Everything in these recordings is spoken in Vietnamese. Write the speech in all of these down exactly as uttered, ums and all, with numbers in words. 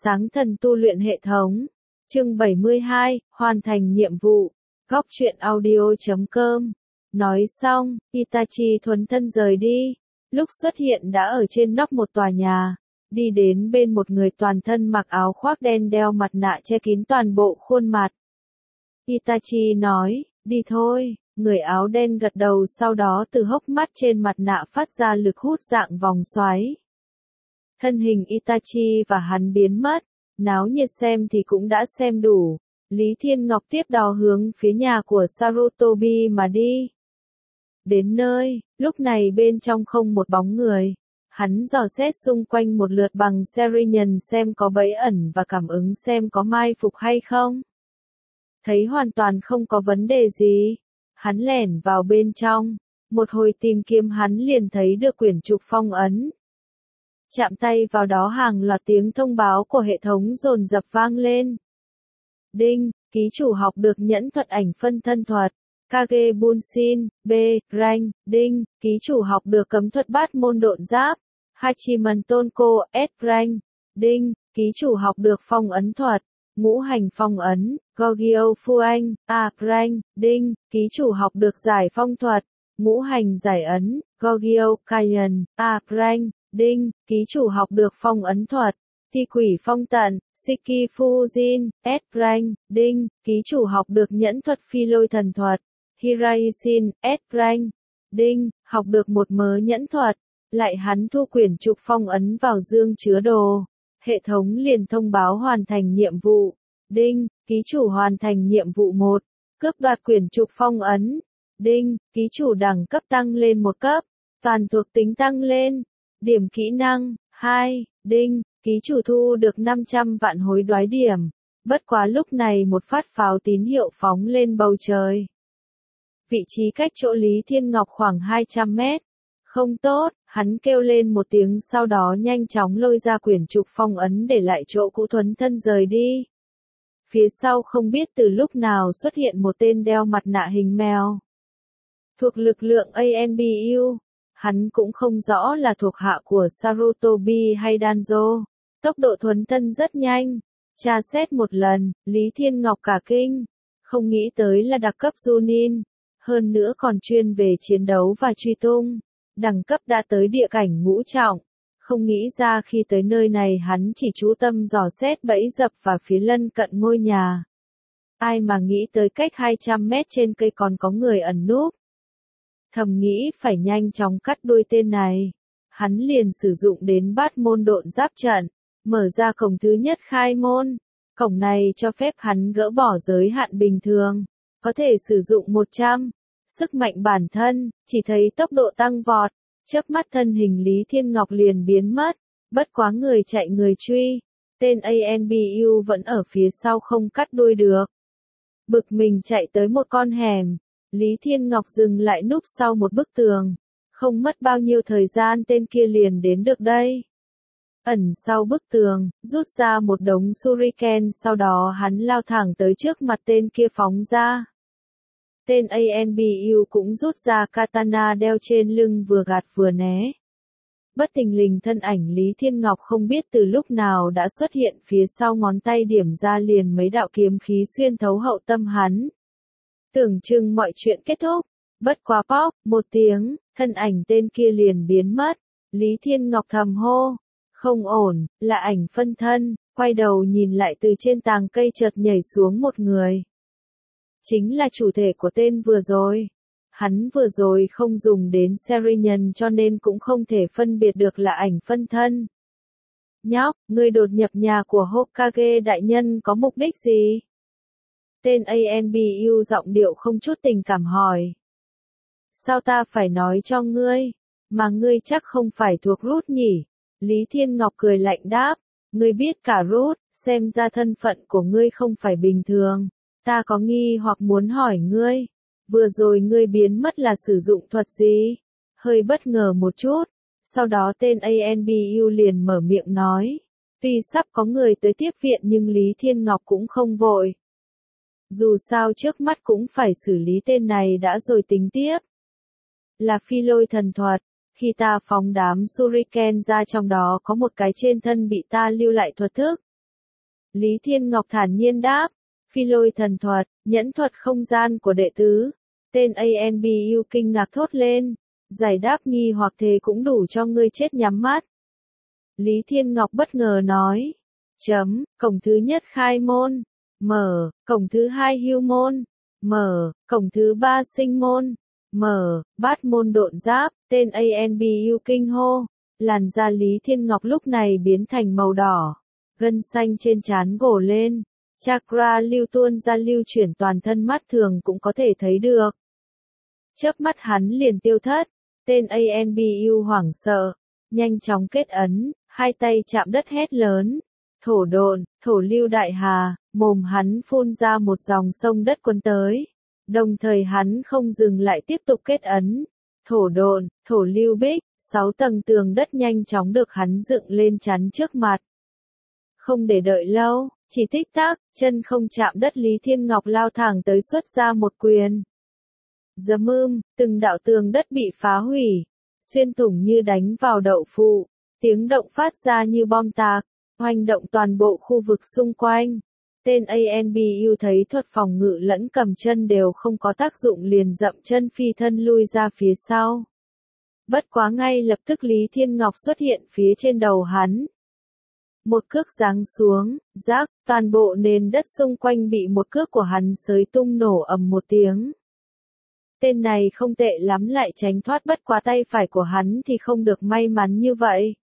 Sáng thần tu luyện hệ thống. Chương bảy mươi hai, hoàn thành nhiệm vụ. Góc truyện audio chấm com. Nói xong, Itachi thuần thân rời đi. Lúc xuất hiện đã ở trên nóc một tòa nhà. Đi đến bên một người toàn thân mặc áo khoác đen đeo mặt nạ che kín toàn bộ khuôn mặt. Itachi nói, đi thôi. Người áo đen gật đầu, sau đó từ hốc mắt trên mặt nạ phát ra lực hút dạng vòng xoáy. Thân hình Itachi và hắn biến mất, náo nhiệt xem thì cũng đã xem đủ. Lý Thiên Ngọc tiếp đò hướng phía nhà của Sarutobi mà đi. Đến nơi, lúc này bên trong không một bóng người. Hắn dò xét xung quanh một lượt bằng Serian xem có bẫy ẩn và cảm ứng xem có mai phục hay không. Thấy hoàn toàn không có vấn đề gì. Hắn lẻn vào bên trong. Một hồi tìm kiếm hắn liền thấy được quyển trục phong ấn. Chạm tay vào đó hàng loạt tiếng thông báo của hệ thống dồn dập vang lên. Đinh, ký chủ học được nhẫn thuật ảnh phân thân thuật. Kage Bunshin, B, Rank, Đinh, ký chủ học được cấm thuật bát môn độn giáp. Hachiman Tonko, S, Rank, Đinh, ký chủ học được phong ấn thuật. Ngũ hành phong ấn, Gogyo Fuang, A, Rank, Đinh, ký chủ học được giải phong thuật. Ngũ hành giải ấn, Gogyo Kayan, A, Rank, Đinh, ký chủ học được phong ấn thuật. Thi quỷ phong tận, Shiki Fujin, S, Rank, Đinh, ký chủ học được nhẫn thuật phi lôi thần thuật. Hiraishin, S, Rank, Đinh, học được một mớ nhẫn thuật. Lại hắn thu quyển trục phong ấn vào dương chứa đồ. Hệ thống liền thông báo hoàn thành nhiệm vụ. Đinh, ký chủ hoàn thành nhiệm vụ một. Cướp đoạt quyển trục phong ấn. Đinh, ký chủ đẳng cấp tăng lên một cấp. Toàn thuộc tính tăng lên. Điểm kỹ năng, hai. Đinh, ký chủ thu được năm trăm vạn hối đoái điểm. Bất quá lúc này một phát pháo tín hiệu phóng lên bầu trời. Vị trí cách chỗ Lý Thiên Ngọc khoảng hai trăm mét. Không tốt, hắn kêu lên một tiếng sau đó nhanh chóng lôi ra quyển trục phong ấn để lại chỗ cũ thuấn thân rời đi. Phía sau không biết từ lúc nào xuất hiện một tên đeo mặt nạ hình mèo. Thuộc lực lượng a en bê u, hắn cũng không rõ là thuộc hạ của Sarutobi hay Danzo. Tốc độ thuấn thân rất nhanh. Tra xét một lần, Lý Thiên Ngọc cả kinh. Không nghĩ tới là đặc cấp Junin. Hơn nữa còn chuyên về chiến đấu và truy tung. Đẳng cấp đã tới địa cảnh ngũ trọng. Không nghĩ ra khi tới nơi này hắn chỉ chú tâm dò xét bẫy dập và phía lân cận ngôi nhà. Ai mà nghĩ tới cách hai trăm mét trên cây còn có người ẩn núp. Thầm nghĩ phải nhanh chóng cắt đuôi tên này. Hắn liền sử dụng đến bát môn độn giáp trận. Mở ra cổng thứ nhất khai môn. Cổng này cho phép hắn gỡ bỏ giới hạn bình thường. Có thể sử dụng một trăm. Sức mạnh bản thân, chỉ thấy tốc độ tăng vọt. Chớp mắt thân hình Lý Thiên Ngọc liền biến mất. Bất quá người chạy người truy. Tên a en bê u vẫn ở phía sau không cắt đuôi được. Bực mình chạy tới một con hẻm. Lý Thiên Ngọc dừng lại núp sau một bức tường. Không mất bao nhiêu thời gian tên kia liền đến được đây. Ẩn sau bức tường, rút ra một đống shuriken, sau đó hắn lao thẳng tới trước mặt tên kia phóng ra. Tên a en bê u cũng rút ra katana đeo trên lưng vừa gạt vừa né. Bất thình lình thân ảnh Lý Thiên Ngọc không biết từ lúc nào đã xuất hiện phía sau, ngón tay điểm ra liền mấy đạo kiếm khí xuyên thấu hậu tâm hắn. Tưởng chừng mọi chuyện kết thúc, bất quá pop, một tiếng, thân ảnh tên kia liền biến mất. Lý Thiên Ngọc thầm hô, không ổn, là ảnh phân thân, quay đầu nhìn lại từ trên tàng cây chợt nhảy xuống một người. Chính là chủ thể của tên vừa rồi. Hắn vừa rồi không dùng đến Serian cho nên cũng không thể phân biệt được là ảnh phân thân. Nhóc, ngươi đột nhập nhà của Hokage đại nhân có mục đích gì? Tên a en bê u giọng điệu không chút tình cảm hỏi. Sao ta phải nói cho ngươi? Mà ngươi chắc không phải thuộc Root nhỉ? Lý Thiên Ngọc cười lạnh đáp. Ngươi biết cả Root, xem ra thân phận của ngươi không phải bình thường. Ta có nghi hoặc muốn hỏi ngươi. Vừa rồi ngươi biến mất là sử dụng thuật gì? Hơi bất ngờ một chút. Sau đó tên a en bê u liền mở miệng nói. Tuy sắp có người tới tiếp viện nhưng Lý Thiên Ngọc cũng không vội. Dù sao trước mắt cũng phải xử lý tên này đã rồi tính tiếp. Là phi lôi thần thuật. Khi ta phóng đám shuriken ra trong đó có một cái trên thân bị ta lưu lại thuật thức. Lý Thiên Ngọc thản nhiên đáp. Phi lôi thần thuật, nhẫn thuật không gian của đệ tứ. Tên a en bê u kinh ngạc thốt lên. Giải đáp nghi hoặc thế cũng đủ cho ngươi chết nhắm mắt. Lý Thiên Ngọc bất ngờ nói. Chấm, cổng thứ nhất khai môn. Mở, cổng thứ hai hưu môn. Mở, cổng thứ ba sinh môn. Mở, bát môn độn giáp, tên a en bê u kinh hô. Làn da Lý Thiên Ngọc lúc này biến thành màu đỏ. Gân xanh trên trán gồ lên. Chakra lưu tuôn ra lưu chuyển toàn thân mắt thường cũng có thể thấy được. Chớp mắt hắn liền tiêu thất. Tên a en bê u hoảng sợ. Nhanh chóng kết ấn, hai tay chạm đất hét lớn. Thổ độn, thổ lưu đại hà, mồm hắn phun ra một dòng sông đất cuốn tới. Đồng thời hắn không dừng lại tiếp tục kết ấn. Thổ độn, thổ lưu bích, sáu tầng tường đất nhanh chóng được hắn dựng lên chắn trước mặt. Không để đợi lâu, chỉ tích tắc, chân không chạm đất Lý Thiên Ngọc lao thẳng tới xuất ra một quyền. Giấm ưm, từng đạo tường đất bị phá hủy, xuyên thủng như đánh vào đậu phụ, tiếng động phát ra như bom tạc, hoành động toàn bộ khu vực xung quanh. Tên a en bê u thấy thuật phòng ngự lẫn cầm chân đều không có tác dụng liền dậm chân phi thân lui ra phía sau. Bất quá ngay lập tức Lý Thiên Ngọc xuất hiện phía trên đầu hắn. Một cước giáng xuống, rác, toàn bộ nền đất xung quanh bị một cước của hắn xới tung nổ ầm một tiếng. Tên này không tệ lắm lại tránh thoát bất quá tay phải của hắn thì không được may mắn như vậy.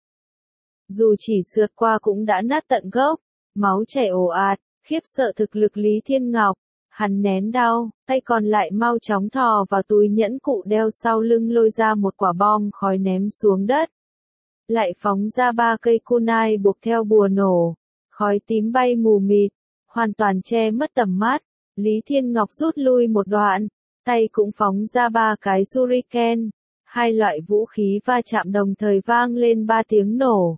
Dù chỉ sượt qua cũng đã nát tận gốc, máu chảy ồ ạt, khiếp sợ thực lực Lý Thiên Ngọc. Hắn nén đau, tay còn lại mau chóng thò vào túi nhẫn cụ đeo sau lưng lôi ra một quả bom khói ném xuống đất. Lại phóng ra ba cây kunai buộc theo bùa nổ, khói tím bay mù mịt, hoàn toàn che mất tầm mắt. Lý Thiên Ngọc rút lui một đoạn, tay cũng phóng ra ba cái shuriken, hai loại vũ khí va chạm đồng thời vang lên ba tiếng nổ.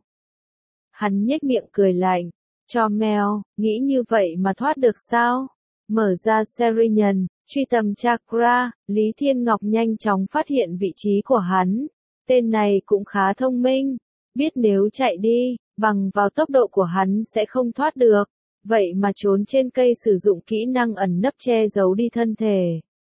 Hắn nhếch miệng cười lạnh, cho mèo, nghĩ như vậy mà thoát được sao? Mở ra Serian, truy tầm chakra, Lý Thiên Ngọc nhanh chóng phát hiện vị trí của hắn. Tên này cũng khá thông minh, biết nếu chạy đi, bằng vào tốc độ của hắn sẽ không thoát được, vậy mà trốn trên cây sử dụng kỹ năng ẩn nấp che giấu đi thân thể.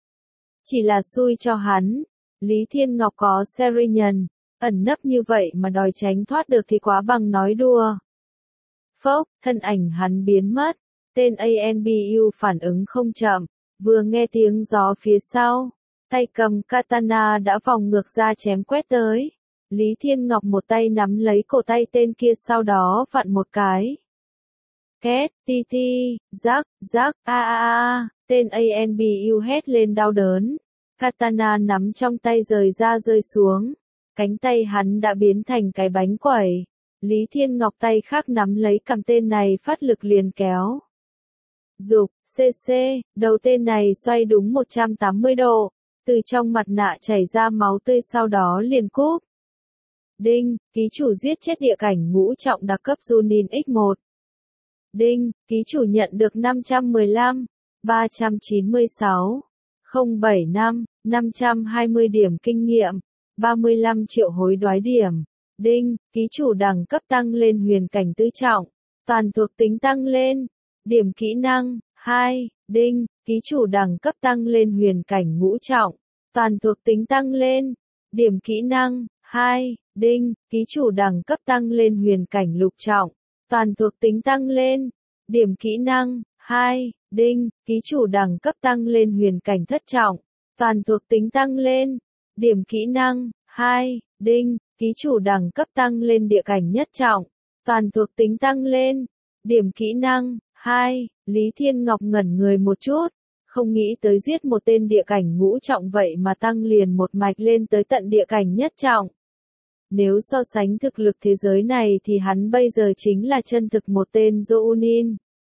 Chỉ là xui cho hắn, Lý Thiên Ngọc có Serian, ẩn nấp như vậy mà đòi tránh thoát được thì quá bằng nói đùa. Phốc, thân ảnh hắn biến mất, tên a en bê u phản ứng không chậm, vừa nghe tiếng gió phía sau, tay cầm katana đã vòng ngược ra chém quét tới. Lý Thiên Ngọc một tay nắm lấy cổ tay tên kia sau đó vặn một cái. Két, ti ti, rắc, rắc, a a a, tên a en bê u hét lên đau đớn. Katana nắm trong tay rời ra rơi xuống. Cánh tay hắn đã biến thành cái bánh quẩy. Lý Thiên Ngọc tay khác nắm lấy cầm tên này phát lực liền kéo. Dục, xê xê, đầu tên này xoay đúng một trăm tám mươi độ. Từ trong mặt nạ chảy ra máu tươi sau đó liền cúp. Đinh, ký chủ giết chết địa cảnh ngũ trọng đặc cấp Junin ích một. Đinh, ký chủ nhận được năm trăm mười lăm, ba trăm chín mươi sáu, không bảy năm, năm trăm hai mươi điểm kinh nghiệm, ba mươi lăm triệu hối đoái điểm. Đinh, ký chủ đẳng cấp tăng lên huyền cảnh tứ trọng, toàn thuộc tính tăng lên, điểm kỹ năng, hai. Đinh, ký chủ đẳng cấp tăng lên huyền cảnh ngũ trọng, toàn thuộc tính tăng lên, điểm kỹ năng, hai. Đinh, ký chủ đẳng cấp tăng lên huyền cảnh lục trọng, toàn thuộc tính tăng lên, điểm kỹ năng, hai. Đinh, ký chủ đẳng cấp tăng lên huyền cảnh thất trọng, toàn thuộc tính tăng lên, điểm kỹ năng, hai. Đinh, ký chủ đẳng cấp tăng lên địa cảnh nhất trọng, toàn thuộc tính tăng lên, điểm kỹ năng, hai. Lý Thiên Ngọc ngẩn người một chút, không nghĩ tới giết một tên địa cảnh ngũ trọng vậy mà tăng liền một mạch lên tới tận địa cảnh nhất trọng. Nếu so sánh thực lực thế giới này thì hắn bây giờ chính là chân thực một tên Jounin.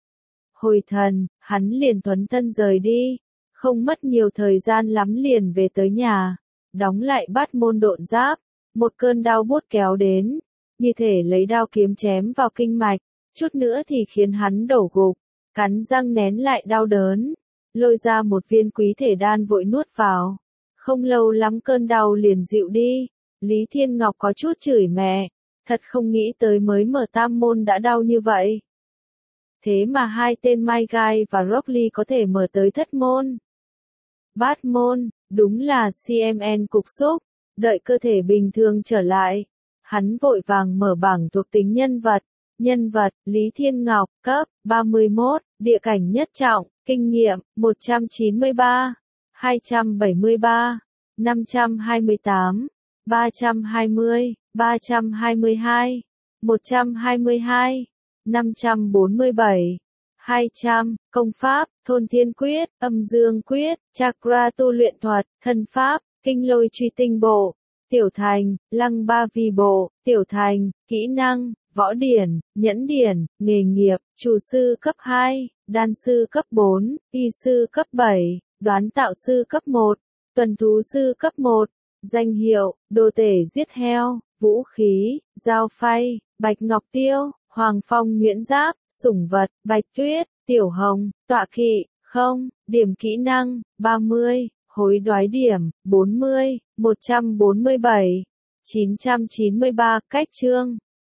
Hồi thần, hắn liền thuấn thân rời đi, không mất nhiều thời gian lắm liền về tới nhà, đóng lại bát môn độn giáp, một cơn đau buốt kéo đến, như thể lấy đao kiếm chém vào kinh mạch, chút nữa thì khiến hắn đổ gục, cắn răng nén lại đau đớn, lôi ra một viên quý thể đan vội nuốt vào, không lâu lắm cơn đau liền dịu đi. Lý Thiên Ngọc có chút chửi mẹ, thật không nghĩ tới mới mở tam môn đã đau như vậy. thế mà hai tên Mai Gai và Rock Lee có thể mở tới thất môn. Bát môn, đúng là xê em en cục xúc, đợi cơ thể bình thường trở lại. Hắn vội vàng mở bảng thuộc tính nhân vật. Nhân vật, Lý Thiên Ngọc, cấp, ba mươi mốt, địa cảnh nhất trọng, kinh nghiệm, một trăm chín mươi ba, hai trăm bảy mươi ba, năm trăm hai mươi tám, ba trăm hai mươi, ba trăm hai mươi hai, một trăm hai mươi hai, năm trăm bốn mươi bảy, hai trăm, công pháp, thôn thiên quyết, âm dương quyết, chakra tu luyện thuật, thân pháp, kinh lôi truy tinh bộ, tiểu thành, lăng ba vi bộ, tiểu thành, kỹ năng, võ điển, nhẫn điển, nghề nghiệp, chủ sư cấp hai, đan sư cấp bốn, y sư cấp bảy, đoán tạo sư cấp một, tuần thú sư cấp một, danh hiệu, đồ tể giết heo, vũ khí, dao phay, bạch ngọc tiêu, hoàng phong nhuyễn giáp, sủng vật, bạch tuyết, tiểu hồng, tọa kỵ, không, điểm kỹ năng, ba mươi, hối đoái điểm, bốn mươi, một trăm bốn mươi bảy, chín trăm chín mươi ba, cách chương.